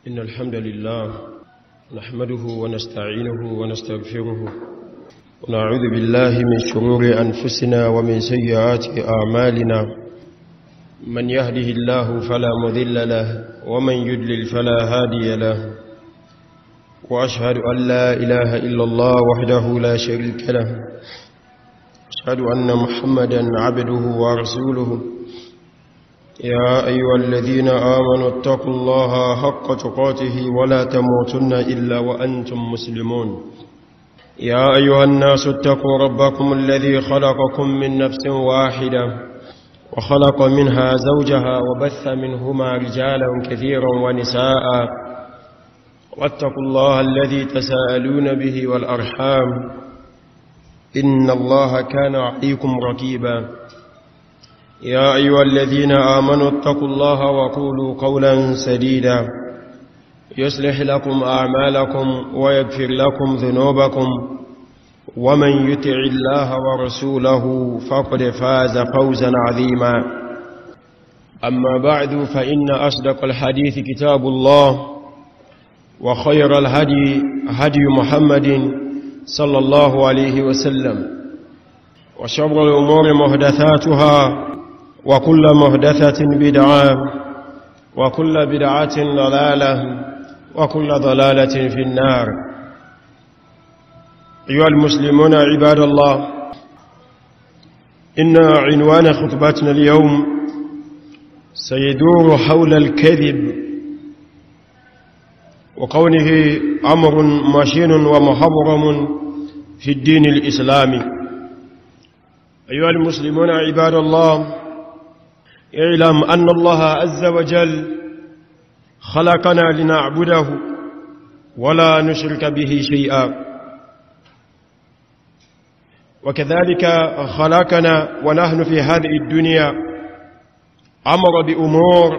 إن الحمد لله نحمده ونستعينه ونستغفره ونعوذ بالله من شرور أنفسنا ومن سيئات أعمالنا من يهده الله فلا مضل له ومن يضلل فلا هادي له وأشهد أن لا إله إلا الله وحده لا شريك له أشهد أن محمدا عبده ورسوله يا أيها الذين آمنوا اتقوا الله حق تقاته ولا تموتن إلا وأنتم مسلمون يا أيها الناس اتقوا ربكم الذي خلقكم من نفس واحدة وخلق منها زوجها وبث منهما رجالا كثيرا ونساء واتقوا الله الذي تساءلون به والأرحام إن الله كان عليكم رقيبا يا أيها الذين آمنوا اتقوا الله وقولوا قولا سديدا يصلح لكم أعمالكم ويغفر لكم ذنوبكم ومن يطع الله ورسوله فقد فاز فوزا عظيما أما بعد فإن أصدق الحديث كتاب الله وخير الهدي هدي محمد صلى الله عليه وسلم وشر الأمور محدثاتها وكل محدثة بدعة وكل بدعة ضلالة وكل ضلالة في النار. أيها المسلمون عباد الله، إن عنوان خطبتنا اليوم سيدور حول الكذب وكونه أمر مشين ومحرم في الدين الإسلامي. أيها المسلمون عباد الله، اعلم أن الله عز وجل خلقنا لنعبده ولا نشرك به شيئا، وكذلك خلقنا ونحن في هذه الدنيا أمر بأمور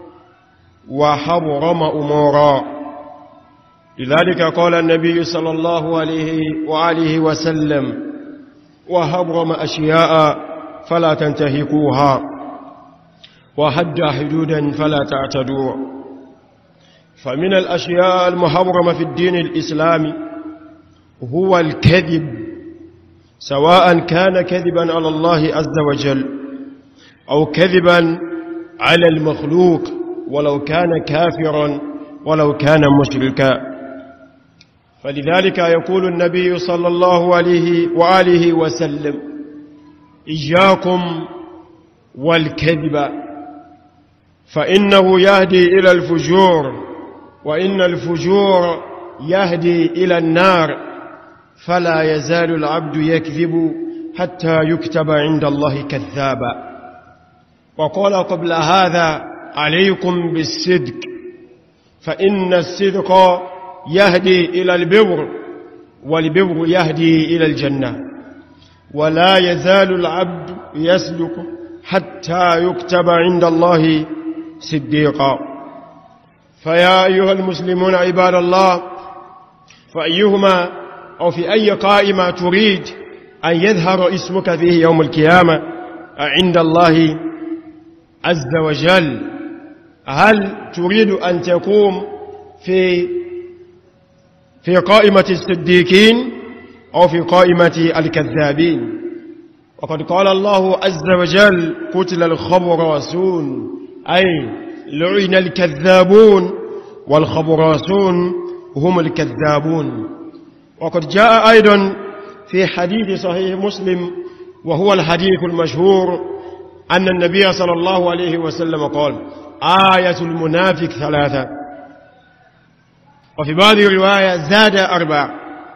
وحرم أمورا. لذلك قال النبي صلى الله عليه وآله وسلم: وحرم أشياء فلا تنتهكوها وحد حدودا فلا تعتدوا. فمن الأشياء المحرمة في الدين الإسلامي هو الكذب، سواء كان كذبا على الله عز وجل أو كذبا على المخلوق، ولو كان كافرا ولو كان مشركا. فلذلك يقول النبي صلى الله عليه وآله وسلم: إياكم والكذب فإنه يهدي إلى الفجور، وإن الفجور يهدي إلى النار، فلا يزال العبد يكذب حتى يكتب عند الله كذابا. وقال قبل هذا: عليكم بالصدق فإن الصدق يهدي إلى البر، والبر يهدي إلى الجنة، ولا يزال العبد يسلك حتى يكتب عند الله صديقا. فيا أيها المسلمون عباد الله، فأيهما أو في أي قائمة تريد أن يظهر اسمك فيه يوم القيامة عند الله عز وجل؟ هل تريد أن تقوم في قائمة الصديقين أو في قائمة الكذابين؟ وقد قال الله عز وجل: قتل الخبراسون، أي لعن الكذابون، والخبراسون هم الكذابون. وقد جاء أيضا في حديث صحيح مسلم، وهو الحديث المشهور، أن النبي صلى الله عليه وسلم قال: آية المنافق ثلاثة، وفي بعض الرواية زاد 4،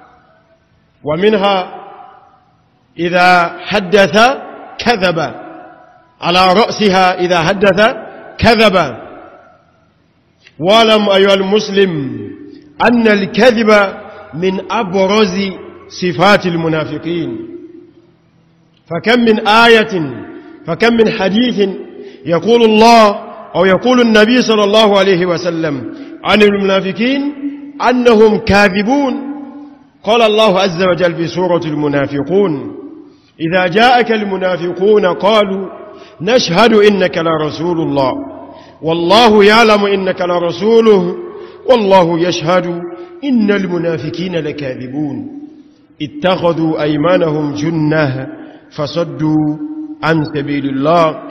ومنها إذا حدث كذب، على رأسها إذا حدث كذب. واعلم أيها المسلم أن الكذب من أبرز صفات المنافقين. فكم من آية، فكم من حديث يقول الله أو يقول النبي صلى الله عليه وسلم عن المنافقين أنهم كاذبون. قال الله عز وجل في سورة المنافقون: إذا جاءك المنافقون قالوا نشهد إنك لرسول الله والله يعلم إنك لرسوله والله يشهد إن المنافقين لكاذبون اتخذوا أيمانهم جنة فصدوا عن سبيل الله.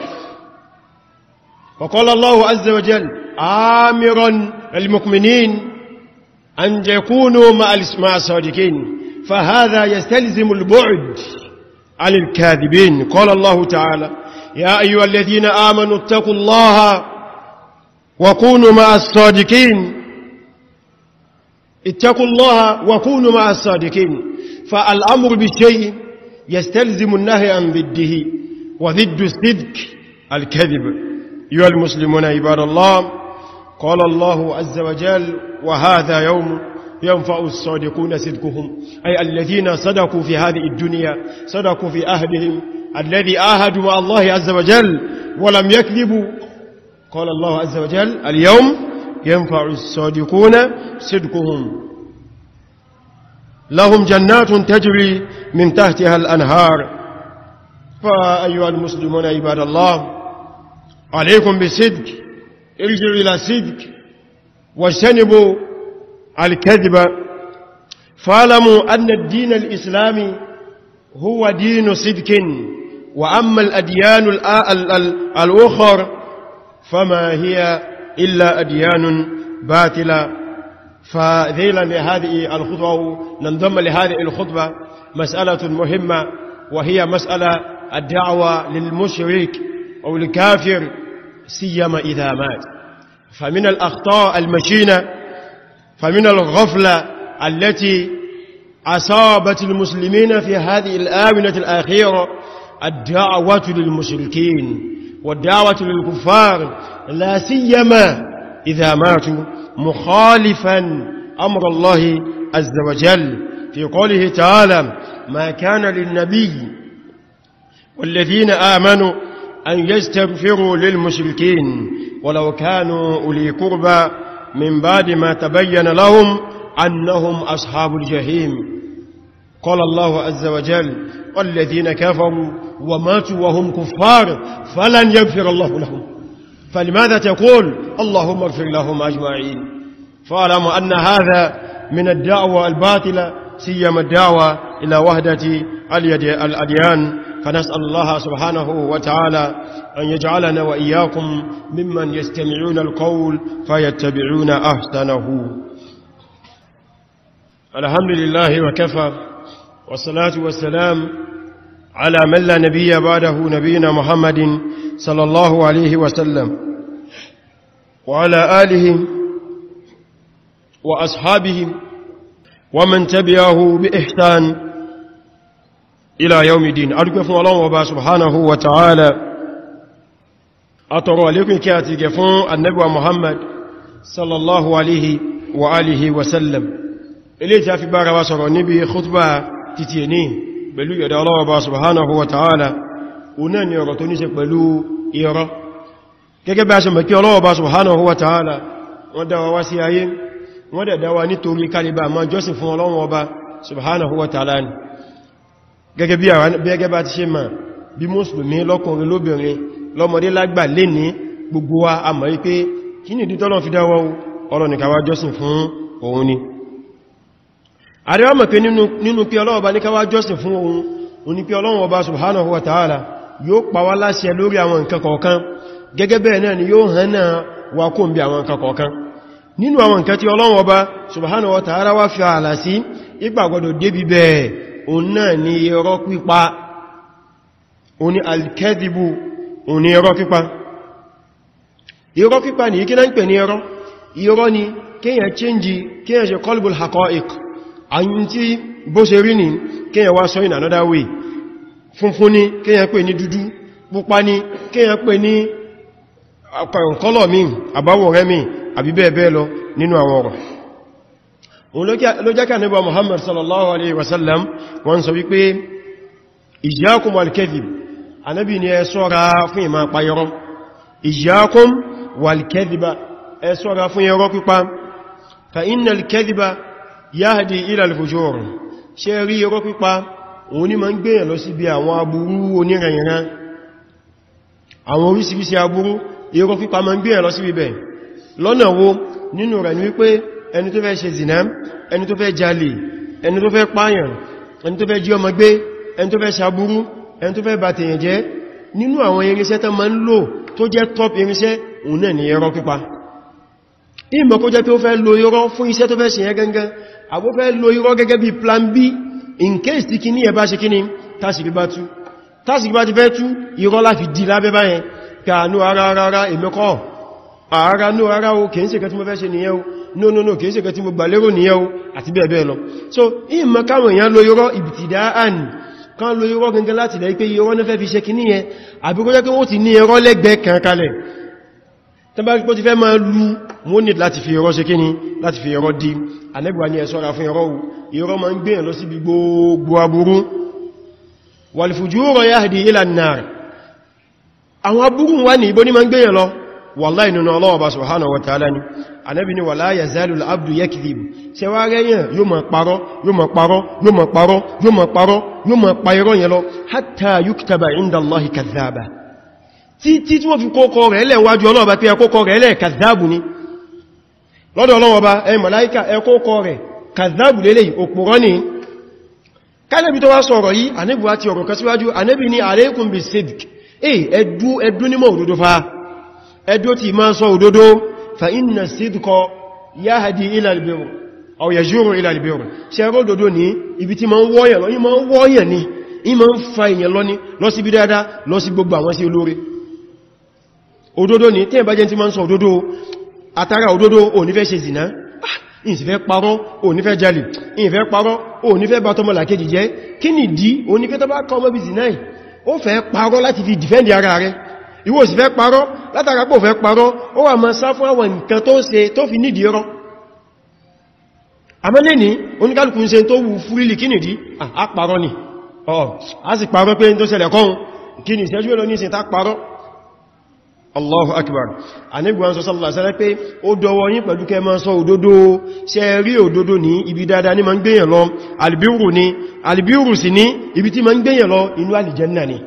وقال الله عز وجل آمرا المؤمنين أن يكونوا مع الصادقين، فهذا يستلزم البعد عن الكاذبين. قال الله تعالى يا أيها الذين آمنوا اتقوا الله وكونوا مع الصادقين، اتقوا الله وكونوا مع الصادقين. فالأمر بالشيء يستلزم النهي عن ضده، وضد الصدق الكذب. أيها المسلمون عباد الله، قال الله عز وجل وهذا يوم ينفع الصادقون صدقهم، أي الذين صدقوا في هذه الدنيا، صدقوا في أهدهم الذي آهدوا مع الله عز وجل ولم يكذبوا. قال الله عز وجل اليوم ينفع الصادقون صدقهم، لهم جنات تجري من تحتها الأنهار. فأيها المسلمون عباد الله، عليكم بالصدق، ارجعوا إلى الصدق واجتنبوا الكذب. فاعلموا أن الدين الإسلامي هو دين صدق، وأما الأديان الأخرى فما هي إلا أديان باطلة. فذيلا لهذه الخطبة ننضم لهذه الخطبة مسألة مهمة، وهي مسألة الدعوة للمشرك أو الكافر سيما إذا مات. فمن الأخطاء المشينة، فمن الغفلة التي أصابت المسلمين في هذه الآونة الأخيرة الدعوة للمشركين والدعوة للكفار، لا سيما إذا ماتوا، مخالفا أمر الله عز وجل في قوله تعالى ما كان للنبي والذين آمنوا أن يستغفروا للمشركين ولو كانوا أولي قربى من بعد ما تبين لهم أنهم أصحاب الجحيم. قال الله عز وجل والذين كفروا وماتوا وهم كفار فلن يغفر الله لهم. فلماذا تقول اللهم اغفر لهم أجمعين؟ فاعلموا أن هذا من الدعوة الباطلة، سيما الدعوة إلى وحدة الأديان. فنسأل الله سبحانه وتعالى أن يجعلنا وإياكم ممن يستمعون القول فيتبعون أحسنه. الحمد لله وكفى، والصلاة والسلام على من لا نبي بعده نبينا محمد صلى الله عليه وسلم وعلى آله وأصحابه ومن تبعه بإحسان إلى يوم الدين. أرجو فún Ọlọ́run Ọba subhanahu wa ta'ala, atọrọ alékún kí a ti gẹ fún Ànábì wa Muhammad sallallahu alaihi wa alihi wasallam. Ilé tí a fi bára wa sọ̀rọ̀ níbi khutba títí ẹni pẹ̀lú yọ̀dá Ọlọ́run Ọba subhanahu wa ta'ala, ọ̀nà ni ọ̀rọ̀ tó ní ṣe pẹ̀lú irọ́. Gẹ́gẹ́ bí a ṣe mọ̀ kí Ọlọ́run Ọba subhanahu wa ta'ala wọ́n dá wa wá sí ayé, wọ́n dẹ̀ dá wa nítorí kálíbà máa jọ́sìn fún Ọlọ́run Ọba subhanahu wa ta'ala ni. Gẹ́gẹ́ bá ti ṣe máa bí mùsùlùmí lọ́kùnrin lóbìnrin lọ́mọdé lágbà lè ní gbogbo wa a mọ̀ wípé kí ni ìdí tọ́lọ́run fi dá wa Ọlọ́run ní ká wá jọ́sìn fún òun ni. Àríwá mọ̀ pé nínú pé Ọlọ́run Ọba ní ká wá jọ́sìn fún òun ni pé Ọlọ́run Ọba subhanahu wa ta'ala yóò pa wá láṣẹ lórí àwọn nǹkan kọ̀ọ̀kan, gẹ́gẹ́ bẹ́ẹ̀ náà ni yóò hànà wa kó ń bí àwọn nǹkan kọ̀ọ̀kan. Nínú àwọn nǹkan tí Ọlọ́run Ọba subhanahu wa ta'ala wá fi ààlà sí ìgbàgbọ́dọ̀ débi bẹ́ẹ̀, òun náà ni irọ́ pípa, òun ni al-kadhibu, òun ni irọ́ pípa. Irọ́ pípa ní kí náà ń pè ní irọ́? Irọ́ ni kíyàn ṣe qalbul haqa'iq, àyín tí bó ṣe rí ní kíyàn wá sọ in another way. Funfun ni kíyàn pè ní dúdú, pupa ni kíyàn pè ní kọ́lọ̀ mi, àbáwọ̀ rẹ̀ mi, àbí bẹ́ẹ̀ bẹ́ẹ̀ lọ nínú àwọn ọ̀rọ̀. Òun ló jẹ́ ká Ànábì Muhammad sallallahu alaihi wasallam wọ́n sọ wípé iyyakum wal-kadhib, Ànábì ni ẹ ṣọ́ra fún ìmá pa irọ́. Iyyakum wal-kadhiba, ẹ ṣọ́ra fún irọ́ pípa. Fa innal kadhiba yahdi ila al-fujur, ṣe rí irọ́ pípa òun ni ma ń gbéyàn lọ sí bí àwọn aburú onírẹ̀yìnrán, àwọn orísìírísìí aburú irọ́ pípa ma ń gbéyàn lọ sí bíbẹ̀. Lọ́nà wo? nínú rẹ̀ ní wípé ẹni tó fẹ́ ṣe zina, ẹni tó fẹ́ jalè, ẹni tó fẹ́ pààyàn, ẹni tó fẹ́ jí ọmọ gbé, ẹni tó fẹ́ ṣàbúrú, ẹni tó fẹ́ bà tèèyàn jẹ́, nínú àwọn irinṣẹ́ tó máa ń lò tó jẹ́ top irinṣẹ́ òun náà ni irọ́ pípa. Ìmọ̀ kó jẹ́ pé ó fẹ́ lo irọ́ fún iṣẹ́ tó fẹ́ ṣe yẹn gangan, àbó fẹ́ lo irọ́ gẹ́gẹ́ bí plan B in case tí kíní ẹ bá ṣe kíní tásìrí bá tú. Tásìrí bá ti fẹ́ tú irọ́ láfi di lábẹ́ báyẹn kàánú ara èmẹ́kọ́ ara o kìí ṣe kẹ́ tí mo fẹ́ ṣe nìyẹn o no kìí ṣe kẹ́ tí mo gbà lérò nìyẹn o àti bẹ́ẹ̀ bẹ́ẹ̀ lọ. So ìmọ̀ káwọn èèyàn lo irọ́ ibtida'an kan lo irọ́ gangan láti lẹ́ pé irọ́ ní fẹ́ fi ṣe kíní yẹn àbí kó jẹ́ pé wọ́n ti ní irọ́ lẹ́gbẹ̀ẹ́ kan kalẹ̀ tẹ́bá pọ́ ti fẹ́ máa lú wọ́n ní láti fi irọ́ ṣe kíní láti fi irọ́ di anẹ́gbà ní ẹ ṣọ́ra fún irọ́ ma ń gbéyàn lọ sí gbogbo aburú wal fujuru yahdi ila an-nar àwọn aburú wà ní ibó ní ma ń gbéyàn lọ wallahi nínú Allah subhanahu wa ta'ala ni Ànábì ní wala yazalu al-abdu yakdhib ṣe wá rẹ̀yàn yóò ma parọ́ yóò ma pa irọ́ yẹn lọ hatta yuktaba inda Allahi kadhaba tí wọ́n fi kókọ rẹ̀ lẹ́ wájú ọlọ́ọ̀bá pé ẹkókọ rẹ̀ lẹ́ kàzáàbù ní lọ́dọ̀ ọlọ́ọ̀bá ẹ màláíkà ẹkókọ rẹ̀ kàzáàbù lélẹ̀ òpùrọ́ ní kánẹ́bí tó wá sọ̀rọ̀ yìí Ànábì wá ti ọ̀rọ̀ kan síwájú Ànábì ní alaykum bis-sidq ẹdú ní mọ́ òdodo fa ẹdú ti máa sọ òdodo fa inna as-sidqa yahdi ila al-birr aw yajuru ila al-birr ṣe rọ́ òdodo ní ibi tí ma ń wọ́yàn ní ìmọ̀ ń fa èèyàn lọ sí bí dáadáa lọ sí gbogbo àwọn sí olóore òdodo ní tí ẹ̀bá jẹ́ tí ma ń sọ òdodo àtàrà òdodo ò ní fẹ́ ṣe zìná ìsì fẹ́ parọ́ ò ní fẹ́ jalè ìfẹ́ parọ́ ò ní fẹ́ bá tọ́mọ̀lá kejì jẹ́ kí ni dí ò ní fẹ́ tọ́ bá kọ́ ọmọ bí zìná ì ó fẹ́ parọ́ láti fi dìfẹ́ndì ara rẹ̀ ìwọ sì fẹ́ parọ́ látara pò fẹ́ parọ́ ó wà máa sá fún àwọn nǹkan tó ṣe tó fi nídìí rọ́ àmọ́lé ní oníkálùkù ń ṣe tó wù fúrílì kí nìdí a parọ́ ni a sì parọ́ pé tó ṣẹlẹ̀ kọ́hun kí ni ìṣẹ́jú ẹlọ ní ìsìn tá parọ́ Allahu akbar anigban sọ sallallahu alaihi wasallam pé ó dọwọ́ yín pẹ̀lú kẹ́ máa sọ òdodo ṣe rí òdodo ní ibi dáadáa ní ma ń gbéyàn lọ albiru sí ní ibi tí ma ń gbéyàn lọ inú alìjẹ́nà ni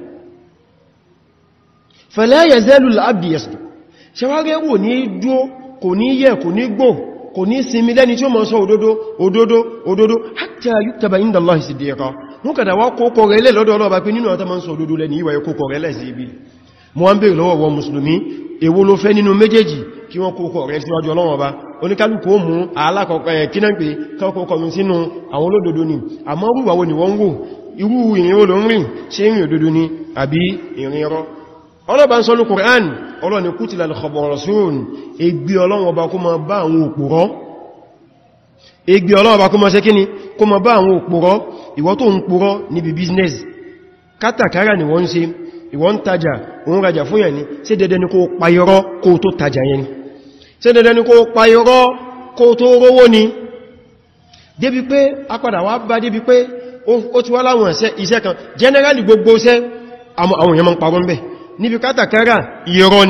fala yazalu al-abdu yasduq ṣe wá rẹ̀ wò ní dúó kò ní yẹ kò ní gbò kò ní sinmi lẹ́ni tí ó ma sọ òdodo hatta yuktaba inda Allahi siddiqa mú kàdà wá kókò rẹ̀ lẹ́ lọ́dọ̀ ọlọ́ọ̀bá pé nínú ọ̀tọ́ ma ń sọ òdodo lẹ́ni ìwà kókò rẹ̀ lẹ́ sí ibi mo wá ń bèèrè lọ́wọ́ wọn mùsùlùmí èwo ló fẹ́ nínú méjèèjì kí wọ́n kókò rẹ̀ síwájú Ọlọ́run Ọba oníkálùkù ó mú alákọ̀ọ́kọ́ kí náà pé kọ́kọ́ mi sínú àwọn olódodo ni àmọ́ rúwà wo ni wọ́n ń wò irú ìrìn wo ló ń rìn ṣe ìrìn òdodo ni àbí ìrìn irọ́ ọlọ́bàá ń sọ ní Qur'an ọlọ́ni kútìlà al-khabasun ègbé Ọlọ́run Ọba kó máa bá àwọn òpùrọ́ ègbé Ọlọ́run Ọba kó máa ṣe kíni kó máa bá àwọn òpùrọ́ ìwọ tó ń purọ́ níbi business kátàkárà ni wọ́n ń ṣe ìwọ ń tajà òun rajà fún yẹn ni ṣé dandan ni kó pa irọ́ kó tó tajà yẹn ni ṣé dandan ni kó pa irọ́ kó tó rówó ni débi pé apadà wá bá débi pé ó ti wá láwọn iṣẹ́ kan generally gbogbo iṣẹ́ àwọn èèyàn máa ń parọ́ ń bẹ̀ níbi kátàkárà irọ́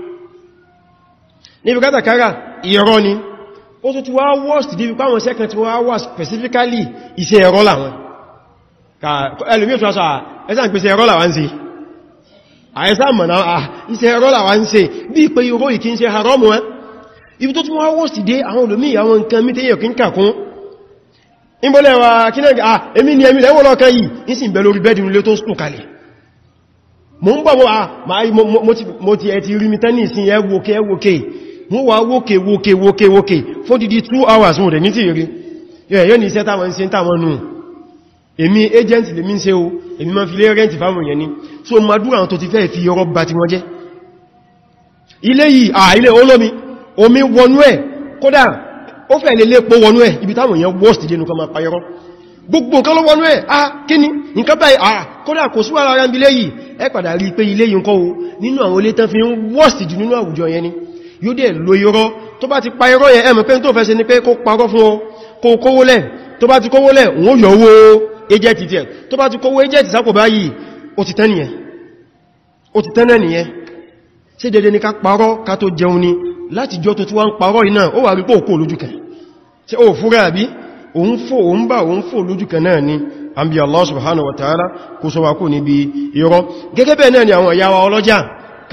ni ó tó ti wá worst débi pé àwọn iṣẹ́ kan ti wá wà specifically iṣẹ́ ẹ̀rọ làwọn ẹlòmí òtún aṣọ ẹ̀sàn pèsè ẹ̀rọ làwọn sí àìsàn mọ̀nà iṣẹ́ ẹ̀rọ làwọn sí bí i pé irọ́ ìkí ń ṣe haramu ẹ́ ibi tó tún wá worst dé àwọn olómí àwọn nǹkan mítẹ́yẹ̀ kí ń kàkún ìbọ̀lẹ̀wà kí náà èmi ni èmi lẹ́wọ́ lọ́kàn yìí ní sì ń bẹ lórí bẹ́ẹ̀dì nílé tó ń sùn kalẹ̀ mo ń bọ̀ mo ti ẹ̀ ti rí mi tán ní ìsìn ẹwòkè mú wá wókè fún dídí 2 hours mú rẹ̀ ní tí rí yóò ní iṣẹ́ táwọn ṣe táwọn nù èmi agent lè mí ń ṣe o èmi máa fi lé rẹ́ntì fáwọn èèyàn ní so madúrà àwọn tó ti fẹ́ fi ọrọ̀ bá ti wọ́n jẹ́ ilé yìí ilé olómi omi wọnú ẹ̀ kódà ó fẹ́ lè lépo wọnú ẹ̀ ibi táwọn èèyàn worst dénú kan máa payọrọ gbogbo nǹkan ló wọnú ẹ̀ kíni nǹkan báyìí kódà kò súwà lára ilé yìí ẹ padà rí pé ilé yìí nǹkan o nínú àwọn ilé tán fi ń worst jù nínú àwùjọ yẹn ni yóò dẹ̀ lo irọ́ tó bá ti pa irọ́ yẹn ẹ̀mọ̀ pé tó fẹ́ ṣe ni pé kó parọ́ fún ọ kó kówó lẹ̀ tó bá ti kówó lẹ̀ wọ́n yọ owó ejẹ́tì tí ẹ̀ tó bá ti kówó ejẹ́tì sápò báyìí ó ti tẹ́nẹ̀ nìyẹn ṣe dédé ní ká parọ́ ká tó jẹun ni láti jọ tó tí wọ́n ń parọ́ iná ó wà rí pé òkú olójúkẹ̀ ṣe ó fúra àbí òun fò lójúkẹ̀ náà ni àbí Allah subhanahu wa ta'ala kó sọ wá kó níbi irọ́ gẹ́gẹ́ bẹ́ẹ̀ náà ni àwọn ìyá wa ọlọ́jà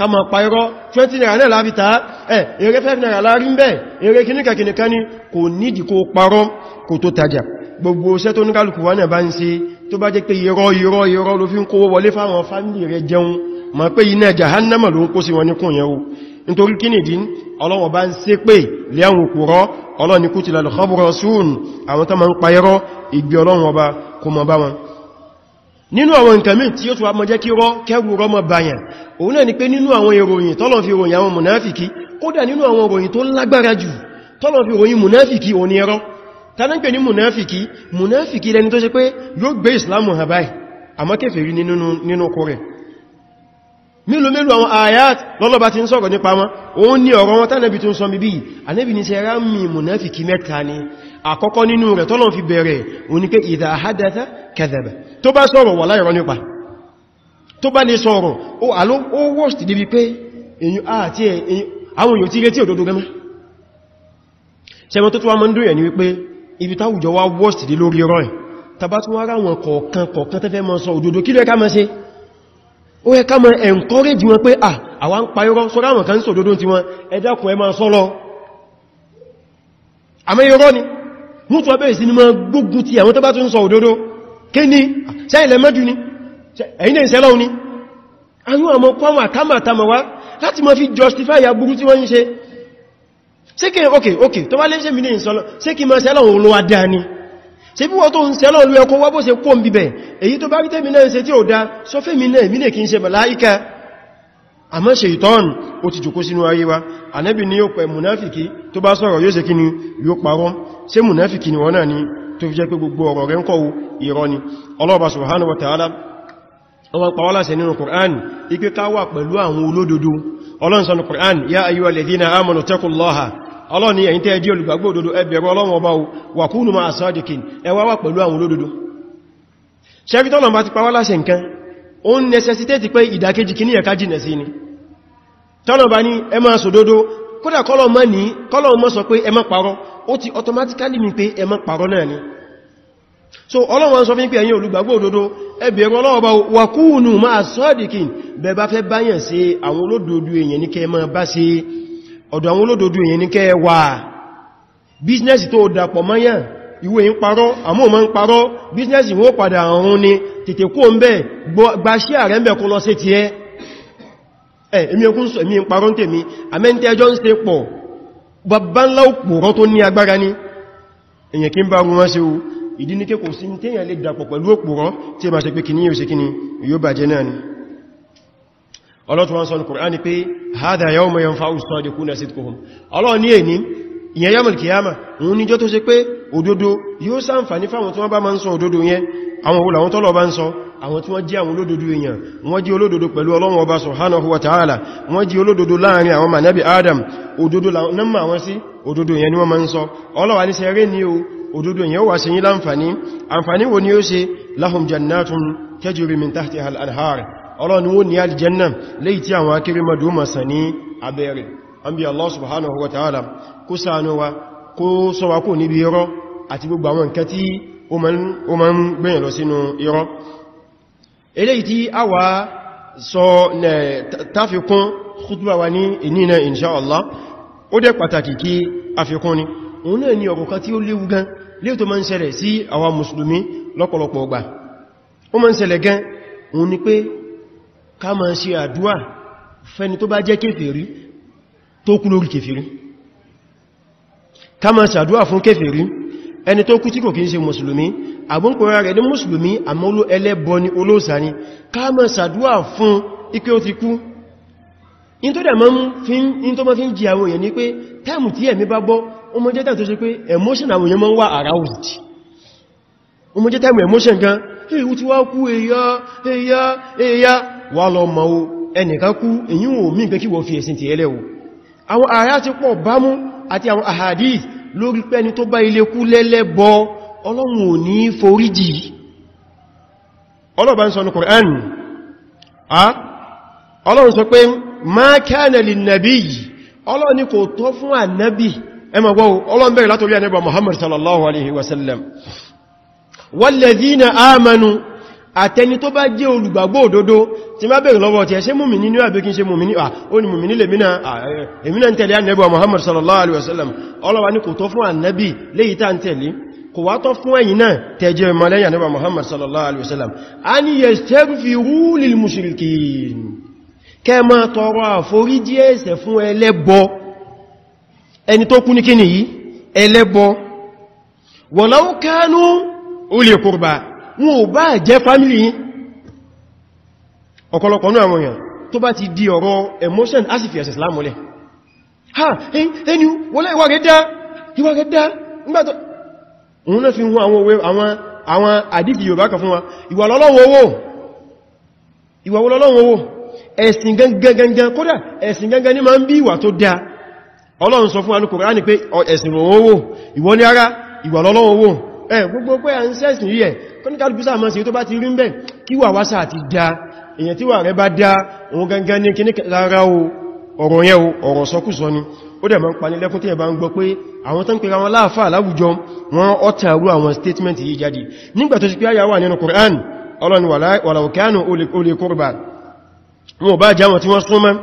ká máa pa irọ́ 20 naira náà láfi ta èrè 5 naira lárí ń bẹ̀ èrè kìníkà ní kò nídìí kó parọ́ kò tó tajà gbogbo iṣẹ́ tó ní kálùkù wá náà bá ń ṣe tó bá jẹ́ pé irọ́ ló fi ń kówó wọlé fáwọn fámílì rẹ̀ jẹun ma pé iná jahannama ló ń kó sí wọn ní kún yẹn o nítorí kí nìdí Ọlọ́run bá ń ṣe pé lé àwọn òkúrọ́ Ọlọ́run ní kutila al-khabrasun àwọn tó ma ń pa irọ́ ìgbé Ọlọ́run ọba kó mọ bá wọn nínú àwọn nǹkan mí tí ó tún wá mọ́ jẹ́ kí kẹrù rọ́ mọ́ báyàn òun náà ni pé nínú àwọn ìròyìn tọ́lọ̀ fi ròyìn àwọn mùnáfìkì kódà nínú àwọn ìròyìn tó lágbára jù tọ́lọ̀ fi ròyìn mùnáfìkì òní ẹ̀rọ tàbí pé ní mùnáfìkì lẹni tó ṣe pé yóò gbé ìsìlámù hàn báyìí àmọ́ kèfèrí nínú kọrẹ̀ mélòó àwọn ayat lọ́lọ́bá ti ń sọ̀rọ̀ nípa wọn òun ní ọ̀rọ̀ wọn tánàbí tó ń sọ bíbí Ànábì ní sẹ́rá mi mùnáfìkì mẹ́ta ni àkọ́kọ́ nínú rẹ̀ tọ́lọ̀ fi bẹ̀rẹ̀ òun ni pé idha hadatha kadhaba tó bá sọ̀rọ̀ wà láìrọ́ nípa tó bá lè sọ̀rọ̀ ó worst débi pé àwọn èèyàn tí retí òdodo gẹ́mẹ́ ṣẹmọ́ tó tó wá mọ́ ń dúnyẹ̀ ni wípé ibi táwùjọ wá worst dé lórí ọ̀rọ̀ ẹ̀ tàbá tún wá ráwọn kọ̀ọ̀kan tẹ́fẹ́ mọ́ sọ òdodo kí ló yẹ ká máa ṣe ó yẹ ká máa encourage wọn pé àwa ń pa irọ́ sọ́rọ̀ àwọn kan ń sọ òdodo tí wọn ẹ dákun ẹ máa sọ lọ àmọ́ irọ́ ni mú tó bẹ̀rẹ̀ sí ni máa gbógun ti àwọn tó bá tún sọ òdodo kí ni sẹ́ìlẹ̀ mẹ́jù ni ẹ̀yìn náà ìṣẹ́lọ́ ni àwọn ọmọ kwamọ̀ àtàmàtàmà wá láti máa fi justify aburú tí wọ́n ń ṣe ṣé kí okay tó bá lé ṣe mi ní ìṣọ́lọ́ ṣé kí máa ṣẹ́lọ́ òun ló wá dáa ni ṣe bí wọ́n tó ń ṣẹ́lọ́ olú ẹkọ́ wá bó ṣe kó ń bíbẹ̀ èyí tó bá rí tẹ́mi náà ṣe tí ó dá sọfẹ́ mi náà kí ń ṣe màláíkà àmọ́ Ṣaitan ó ti jòkó sínú ayé wa Ànábì ní ó pẹ̀ mùnáfìkì tó bá sọ̀rọ̀ yóò ṣe kí ni yóò parọ́ ṣé mùnáfìkì ni wọ́n náà ni tó fi jẹ́ pé gbogbo ọ̀rọ̀ rẹ̀ ń kọ́ irọ́ ni Allah subhanahu wa ta'ala wọ́n pa wá láṣẹ nínú Qur'an ipé ká wà pẹ̀lú àwọn olódodo Ọlọ́run sọ ní Qur'an ya ayyuhal ladhina amanu taqullaha Ọlọ́run ní ẹ̀yin tẹ́ jẹ́ olùgbàgbọ́ òdodo ẹ bẹ̀rù Ọlọ́run ọba wa kunu ma'as sadiqin ẹ wá pẹ̀lú àwọn olódodo ṣẹ́rí tọ́lọ̀ bá ti pa wá láṣẹ nǹkan ó ń necessitate pé ìdàkejì kí ní ẹ̀ká jìnà sí ni tọ́lọ̀ bá ní ẹ máa sòdodo kódà kọ́lọ̀ mọ́ sọ pé ẹ má parọ́ ó ti automatically mi pé ẹ má parọ́ náà ni so Ọlọ́run sọ fún pé ẹ̀yin olùgbàgbọ́ òdodo ẹ bẹ̀rù Ọlọ́run bá wa kunu ma'as sadiqin bẹ́ bá fẹ́ báyàn sí àwọn olódodo èèyàn ní kẹ́ máa bá sí ọ̀dọ̀ àwọn olódodo èèyàn ní kẹ́ wà business tó dàpọ̀ mọ́yàn ìwé ń parọ́ àmọ́ ma ń parọ́ business wọ́n padà àrùn ni tètè kó ń bẹ́ gba sí ààrẹ ń bẹ̀ kó lọ sí ti ẹ́ èmi ẹkún sọ èmi ń parọ́ ń tèmi àmẹ́ntẹ́jọ́ ń ṣe pọ̀ bàbá ńlá òpùrọ́ tó ní agbára ní èyàn kí ń bá rú wọ́n ṣe o ìdí ní kékò sí tẹ́yàn lè dàpọ̀ pẹ̀lú òpùrọ́ tí ma ṣe pé kìní yóò ṣe kíní yóò bàjẹ́ náà ni ọlọ́tún wọn sọ ní Kùránì pé hadha yawma yanfa'u as-sadiquna sidquhum ọlọ́ ní èní ìyẹn yawmal qiyamah òun níjọ́ tó ṣe pé òdodo yóò ṣàǹfààní fáwọn tí wọ́n bá máa ń sọ òdodo yẹn àwọn òun làwọn tọ́lọ̀ bá ń sọ àwọn tí wọ́n jẹ́ àwọn olódodo èèyàn wọ́n jẹ́ olódodo pẹ̀lú Ọlọ́run Ọba subhanahu wa ta'ala wọ́n jẹ́ olódodo láàrin àwọn mànábì Adam òdodo náà ma wọ́n sí òdodo yẹn ni wọ́n máa ń sọ Ọlọ́run ní sẹ́rẹ́ ní òdodo yẹn wà sí yín láǹfààní àǹfààní wo ni ó ṣe lahum jannatun tajri min tahtiha al-anhar Ọlọ́run wọ́n ní aljanna léyìí tí àwọn akérèmọdò máa sàn ní abẹ́rẹ̀ an bí Allah subhanahu wa ta'ala kó ṣàánú wa kó ṣọ́ wa kó níbi irọ́ àti gbogbo àwọn nǹkan tí ó ma ń gbẹ̀yàn lọ sínú irọ́ eléyìí tí a wà sọ táfikún khutba wa ní ìnìyàn inṣáàlá ó dẹ̀ pàtàkì kí àfikún ni òun náà ni ọ̀rọ̀ kan tí ó léwu gan léwu tó ma ń ṣẹlẹ̀ sí àwa mùsùlùmí lọ́pọ̀lọpọ̀ ọgbà ó ma ń ṣẹlẹ̀ gan òun ni pé ká ma ṣe àdúà fẹ́ni tó bá jẹ́ kèfèrí tó kú lórí kèfèrí ká ma ṣe àdúà fún kèfèrí ẹni tó kú tí kò kí ń ṣe mùsùlùmí àbúnkọ̀rọ̀ rẹ̀ ní mùsùlùmí àmọ́ ẹlẹ́bọ ni olóòsà ni ká ma ṣàdúà fún ipé ó ti kú in tó dẹ̀ ma fi ń jí àwọn èèyàn ní pé táìmù tí ẹ̀mí bá bọ́ o mọ́ jẹ́ táìmù tó ṣe pé emotion àwọn èèyàn máa ń wà aroused o mọ́ jẹ́ táìmù emotion gan èyí tí wá kú èyá wà lọ mọ́ o ẹnìkan kú èyí wò mí pé kí wọ́n fi ẹ̀sìn ti ẹlẹ́wò àwọn àyá ti pọ̀ bámú àti àwọn ahadith lórí pé ẹni tó bá ilé kú lẹ́lẹ́bọ Ọlọ́run ò ní foríjì Ọlọ́run bá ń sọ ní Qur'an Ọlọ́run sọ pé ma kana lin-nabiyyi Ọlọ́run ní kò tọ́ fún ànábì ẹmọ gbọ́ Ọlọ́run bẹ̀rẹ̀ látorí ànábì Muhammad sallallahu alaihi wasallam walladhina amanu àtẹni tó bá jẹ́ olùgbàgbọ́ òdodo tí má bèèrè lọ́wọ́ tí ẹ ṣe mùmínì ní àbí kí n ṣe mùmínì ó ní mùmínì lè mìíràn ń tẹ̀lé ànábì Muhammad sallallahu alaihi wasallam ọlọ́wà ní kò tọ́ fún ànábì léyìí tá ń tẹ̀lé kò wá tọ́ fún ẹ̀yin náà tẹ́jẹ́ mọ́lẹ́yìn ànábì Muhammad sallallahu alaihi wasallam an yastaghfiru lil mushrikin kẹ́mà tọrọ àforíjì ẹ̀ṣẹ̀ fún ẹlẹ́bọ ẹni tó kú ní kíni yìí ẹlẹ́bọ walau kanu uli qurba wọn ò bá jẹ́ fámílì yìí ọ̀pọ̀lọpọ̀ ní àwọn èèyàn tó bá ti di ọ̀rọ̀ emotion á sì fi ẹ̀sẹ̀ Islam mọ́lẹ̀ ha ẹni wọ́lá ìwà rẹ̀ dá nígbàtọ̀ òun náà fi hún àwọn àdíkì Yorùbá kan fún wa ìwà lọ́lọ́wọ́ ẹ̀sìn gangan kódà ẹ̀sìn gangan ní ma ń bí ìwà tó dá Ọlọ́run sọ fún Al-Qur'ani pé ẹ̀sìn lọ́wọ́ ìwọ ní ara ìwà lọ́lọ́wọ́ gbogbo pé à ń sẹ́sìn rí ẹ̀ kọ́níkàlùkùsà mọ́ sí tó bá ti rí ń bẹ̀ kí wà wáṣà àti dá èyàn tí wà rẹ bá dá òun gangan ní kí ní lára ọ̀rọ̀ yẹn ọ̀rọ̀ sọkúsọ ni ó dẹ̀ máa ń pani lẹ́kún tí ẹ bá ń gbọ́ pé àwọn tó ń pèrè àwọn láàfà láwùjọ wọn ọ́tàrú àwọn statement yìí jáde nígbà tó sì pé àyà wà nínú Qur'an Ọlọ́run walau kanu uli qurba wọn bá já wọn tí wọ́n súnmọ́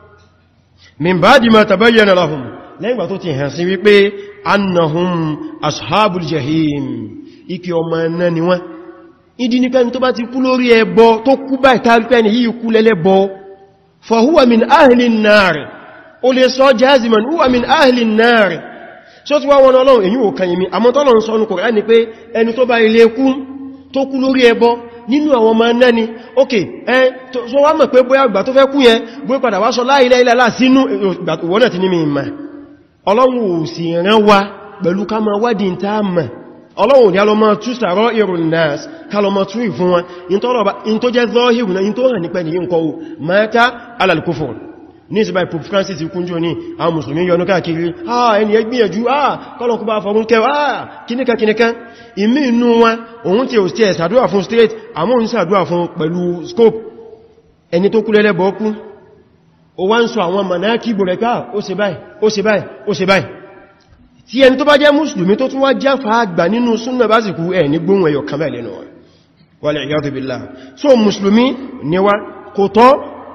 min ba'di ma tabayyana lahum lẹ́yìnbà tó ti hàn sí wípé annahum ashabul jahim ike ọmọ náà ni wọ́n ìdí ní pẹ́ni tó bá ti kú lórí ẹbọ tó kú báyìí tàbí pẹ́ni yìí kú lẹ́lẹ́bọ fa huwa min ahli an-nar o lè sọ jaziman huwa min ahli an-nar so tí wọ́n Ọlọ́run èyí ò kanyemi àmọ́ t'Ọlọ́run sọ ní Kùránì ni pé ẹni tó bá ilé kú tó kú lórí ẹbọ nínú àwọn ọmọ náà ni ok so wá mọ̀ pé bóyá ìgbà tó fẹ́ kú yẹn bóyá padà wá sọ la ilaha illallah sínú ìwọ́n náà ti ní mi ìmọ̀ Ọlọ́run ò sì rán wa pẹ̀lú ká máa wádìí tá mọ̀ Ọlọ́run ní alọ́mọ́ tú sàrọ́ ìrùn náà kálọmọ́ tú ìfún wọn in tó jẹ́ zọ́hìrù náà in tó hàn nípẹ́ ní yínkọ́ mata ala al-kufr ní ìsìnbà Pope Francis kúnjọ ní àwọn Mùsùlùmí yọnú káàkiri ẹni ẹgbìyànjú kọlọ̀kú bá fọrún kẹwàá kíníkà ìmí inú wọn òun tí ó tí ẹ̀ sàdúwà fún straight àmọ́ òun sàdúwà fún pẹ̀lú scope ẹni tó kú lẹ́lẹ́bọ̀ kú ó wá ń sọ àwọn mọ̀nákìbò rẹ̀ ká ó ṣe báyìí tí ẹni tó bá jẹ́ Mùsùlùmí tó tún wá jáfà àgbà nínú súnnà bá sì kú ẹ̀ ní gbóhùn ẹyọ kan báyìí lẹ́nu wọn wal iyadu billah so Mùsùlùmí ni wá kò tọ́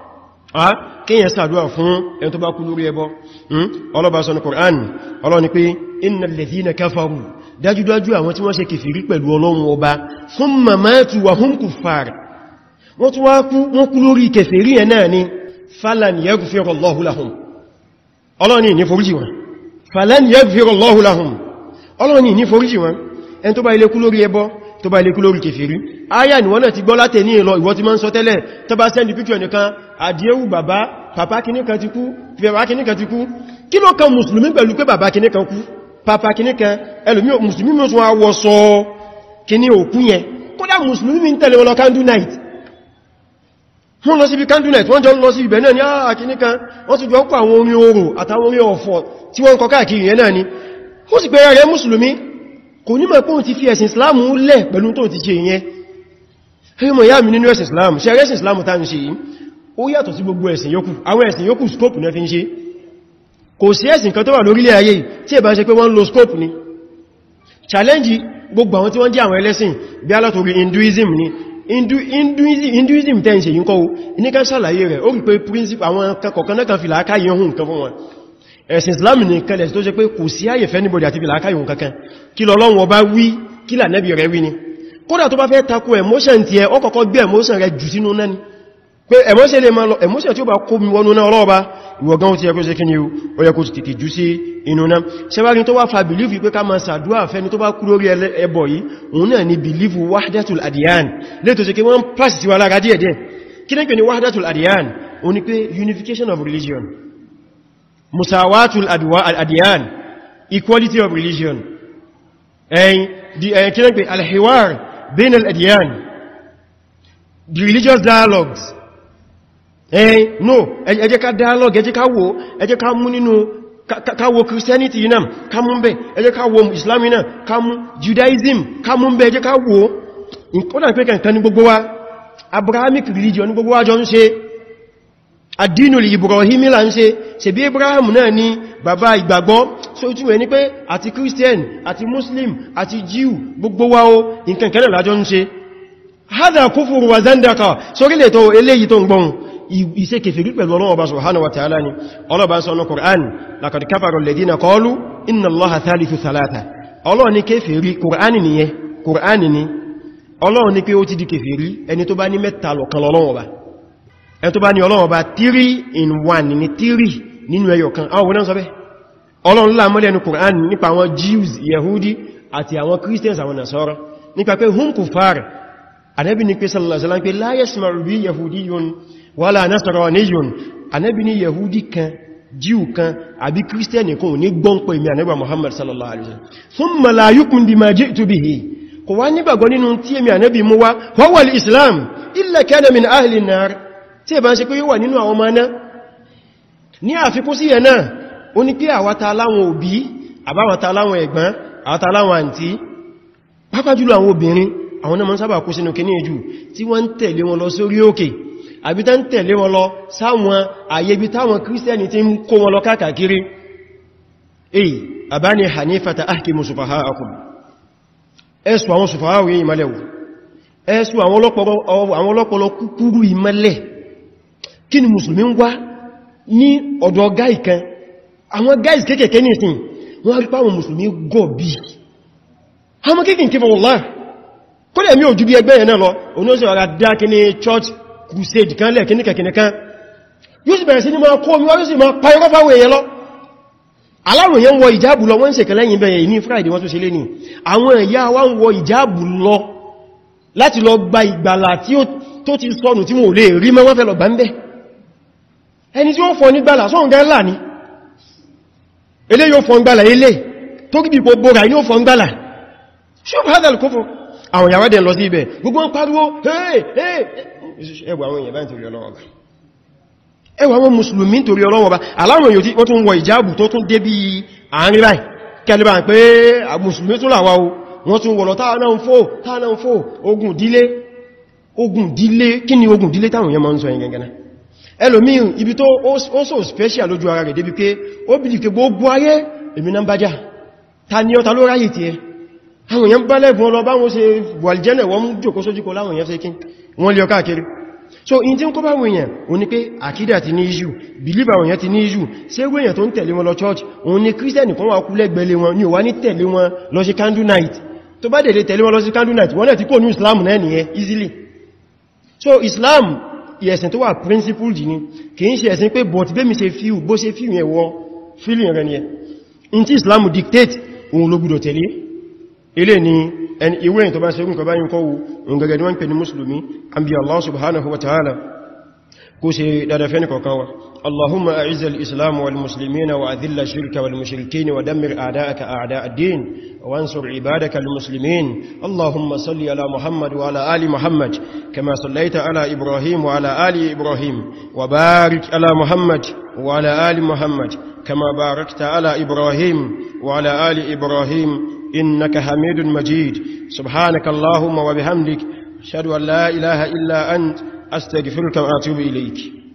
kíyàn sàdúwà fún ẹni tó bá kú lórí ẹbọ ọlọ́bàá sọ ní Kùránì Ọlọ́run ní pé innal ladhina kafaru dájúdájú àwọn tí wọ́n ṣe kèfèrí pẹ̀lú Ọlọ́run ọba thumma matu wa hum kuffar wọ́n tún wọ́n kú lórí kèfèrí ẹ̀ náà ni falan yaghfira Allahu lahum Ọlọ́run ní foríjì wọn falan yaghfira Allahu lahum Ọlọ́run ní foríjì wọn ẹni tó bá ilé kú lórí ẹbọ tó bá ilé kú lórí kèfèrí ayà ni wọ́n náà ti gbọ́ látẹ̀ ní ìlọ ìwọ tí ma ń sọ tẹ́lẹ̀ tó bá sẹ́ndì píkẹ̀ nìkan àdíẹ́wù bàbá pàpá kìníkan ti kú fẹ́wàá kìníkan ti kú kí ló kan mùsùlùmí pẹ̀lú pé bàbá kìníkan kú pàpá kìníkan ẹlòmí mùsùlùmí mọ́ tún àwọ̀ sọ kìní òkú yẹn kódà mùsùlùmí ń tẹ̀lé wọn lọ candle night wọ́n lọ sí ibi candle night wọ́n jọ lọ sí ibẹ̀ náà ní àkìníkan wọ́n ti jọ kọ àwọn orin orò àtàwọn orin ọ̀fọ̀ tí wọ́n kọ káàkiri yẹn náà ni ó sì pé rẹ̀ mùsùlùmí kò ní mọ̀ pé òun ti fi ẹ̀sìn Islam lẹ̀ pẹ̀lú tó ti ṣe ìyẹn ẹmọ̀ ìyá mi nínú ẹ̀sìn Islam ṣe ẹ̀sìn Islam tá ń ṣe yìí ó yàtọ̀ sí gbogbo ẹ̀sìn yòókù àwọn ẹ̀sìn yòókù scope náà fi ń ṣe kò sí ẹ̀sìn kan tó wà lórílẹ̀ ayé tí ẹ bá ṣe pé wọ́n lo scope ni challenge gbogbo àwọn tí wọ́n jẹ́ àwọn ẹlẹ́sìn bí alátorí Hinduism ni Hinduism tẹ́ ń ṣe yínkọ́ ní kan ṣàlàyé rẹ̀ ó rí pé principle àwọn kọ̀kan náà kan fi làákàyè hùn kan fún wọn ẹ̀sìn Islam ní kẹlẹ̀ tó ṣe pé kò sí àyè fẹ́ níbọ̀dì àti fi làákàyè hùn kankan kí l'Ọlọ́run ọba wí kí l'Ànábì rẹ̀ wí ni kódà tó bá fẹ́ takò emotion tí ẹ ó kọ́kọ́ gbé emotion rẹ̀ jù sínú náà ni pé emotion lè máa lọ emotion tí ó bá kó mi wọnú náà ọlọ́ọ̀bá ìwọ̀gán tí ẹ kó ṣe kí ni ó yẹ kó ti tètè jù sí inú náà ṣẹ́wárí tó wá fa belief pé ká máa ṣàdúrà fẹ́ni tó bá kú lórí ẹbọ yìí òun náà ni belief wahdatul adiyan lè tó ṣe kí wọ́n pàṣì sí wa lára díẹ̀díẹ̀ kí ní pé ni wahdatul adiyan òun ni pé unification of religion musawatul adiyan equality of religion kí ní pé alhiwar bain al-adiyan the religious dialogues no ẹ jẹ́ ká dialogue ẹ jẹ́ ká wo ẹ jẹ́ ká mú nínú ká wo Christianity náà ká mú bẹ́ ẹ jẹ́ ká wo Islam náà ká mú Judaism ká mú bẹ́ ẹ jẹ́ ká wo ìkọ́nà pé kẹ̀kẹ́ ní gbogbo wa Abrahamic religion ní gbogbo wa jọ ń ṣe àdínul Ibrahimi là ń ṣe bí Abraham náà ni bàbá ìgbàgbọ́ so tí wẹ́ ní pé àti Christian àti Muslim àti Jew gbogbo wa o nǹkan kẹ́nà lájọ ń ṣe hádà kúfùrù wa zandaka sórílẹ̀ tó eléyìí tó ń gbọ́n iṣẹ́ kèfèrí pẹ̀lú Ọlọ́run Ọba subhanahu wa ta'ala ni Ọlọ́run sọ ní Qur'an laqad kafara alladhina qalu inna Allaha thalithu thalatha Ọlọ́run ní kèfèrí Qur'an ni Ọlọ́run ní pé ó ti di kèfèrí ẹni tó bá ní mẹ́ta lọ́kan l'Ọlọ́run Ọba ẹni tó bá ní Ọlọ́run Ọba 3 in 1 ní 3 nínú ẹyọ kan àwọn wọ́n sọ bẹ́ Ọlọ́run lámọ́lẹ̀ ní Qur'an nípa àwọn Jews Yahudi àti àwọn Christians àwọn Nasara nípa pé hum kufar Ànábì ní pé sallallahu alaihi wasallam pé la yasma'u bi yahudiyyun wala nasraniyyun Ànábì ní Yahudi kan Jew kan àbí Christian kan ò ní gbọ́n pé mi Ànábì Muhammad sallallahu alaihi wasallam thumma la yu'min bima ji'tu bihi kò wá nígbàgbọ́ nínú tí èmi Ànábì mú wá huwa al-islam illa kana min ahli an-nar tí ẹ bá ń ṣe pé yóò wà nínú àwọn ọmọ náà ní àfikún sí ẹ̀ náà ó ní pé àwátá aláwọn òbí àbáwátá aláwọn ẹ̀gbọ́n àwátá aláwọn àǹtí pápájúlọ àwọn obìnrin àwọn náà mọ́ sábà kó sínú kìíní jù tí wọ́n ń tẹ̀lé wọn lọ sórí òkè àbí tán tẹ̀lé wọn lọ sáwọn àyèbí táwọn kírísítẹ́nì tí ń kó wọn lọ káàkiri Abani Hanifata ahkimu sufaha'akum ẹ̀sù àwọn sufaha'u yìí ìmọ́lẹ̀ wò ẹ̀sù àwọn ọlọ́pọlọ kúkúrú ìmọ́lẹ̀ kí ni mùsùlùmí ń wá ní ọ̀dọ̀ gáì kan àwọn gáì kéèkéé ní ìsìn wọ́n rí pàwọn mùsùlùmí gọ̀ bí àwọn kéèkéé wallahi kó lè mí ò jú bí ẹgbẹ́ yẹn náà lọ oníṣẹ́ ọ̀rá dákí ní church crusade kan lẹ̀ kíníkẹ̀kíní kan yóò sì bẹ̀rẹ̀ sí ní máa kó omi wá yóò sì máa payọ́kọ́ fáwọn èèyàn lọ aláwọ̀ yẹn wọ ìjáàbù lọ wọ́n ń ṣe kẹlẹ́yìn bẹ̀yẹ̀ ní Friday wọ́n tó ṣe lé ní àwọn ẹ̀yà wá ń wọ ìjáàbù lọ láti lọ gba ìgbàlà tó ti sọnù tí wọ́n lè rí mọ́ wọ́n fẹ́ lọ gbà ń bẹ́ ẹni tí ó fọ́ ní gbàlà sọ́n gẹ́ ńlá ní ilé yóò fọ́ ń gbàlà ilé tó kí bí ipò bóra ilé yóò fọ́ ń gbàlà ṣùgbọ́n kófò àwọn ìyàwó dẹ̀ lọ sí ibẹ̀ gbogbo ń pariwo ẹwà àwọn èèyàn bá ń torí Ọlọ́run Ọba ẹwà àwọn mùsùlùmí torí Ọlọ́run Ọba aláwọn èèyàn tí wọ́n tún wọ ìjáàbù tó tún dé bí àárín báyìí kẹlẹ́bà pé mùsùlùmí tún làwà o wọ́n tún wọ̀lọ̀ táà náà ń fò ogun dílé kí ni ogun dílé táwọn èèyàn máa ń sọ yẹn gẹ́gẹ́ ẹlòmíì ibi tó ó so special lójú ara rẹ̀ débi pé ó bìlì pé gbogbo ayé èmi náà bájá ta ni ọta ló ráyè tí ẹ àwọn èèyàn bá lẹ́gbọ́n lọ bá wọ́n ṣe wàlìjẹ́nẹ̀ wọ́n mú jòkó sójíkọ láwọn èèyàn fẹ́ kí wọ́n lè ọká kiri so in tí ń kó bá wọ́n èèyàn o ní pé àkídà ti ní issue believe àwọn èèyàn ti ní issue ṣé wọ́n èèyàn tó ń tẹ̀lé wọn lọ church òun ni Christian kan wà kú lẹ́gbẹ̀lé wọn ní ò wá ní tẹ̀lé wọn lọ sí candle night tó bá dẹ̀lé tẹ̀lé wọn lọ sí candle night wọ́n náà ti kó ní Islam náà nìyẹn easily so Islam ẹ̀sìn tó wà principled ni kìí ṣe ẹ̀sìn pé but bẹ́mi ṣe fíù bó ṣe fíù yẹn wọ feeling rẹ̀ nìyẹn in tí Islam dictate òun ló gbọ́dọ̀ tẹ̀lé ilé ni ẹni ìwé ìyìn tó bá ṣerún kọba yín kọwù ǹgagẹ̀ ni wọ́n pè ní musulmi an bí Allah subhanahu wa ta'ala kó ṣe dada fẹ́ ní kọ̀kan wa Allahumma a'izzal islam wal muslimina wa adhilla shirka wal mushrikin wa dammir a'da'aka a'da' ad-din wa ansur ibadaka al muslimin Allahumma salli ala Muhammad wa ala ali Muhammad kama sallaita ala Ibrahim wa ala ali Ibrahim wa barik ala Muhammad wa ala ali Muhammad kama barakta ala Ibrahim wa ala ali Ibrahim إنك حميد مجيد سبحانك اللهم وبحمدك أشهد أن لا إله إلا أنت أستغفرك وأتوب إليك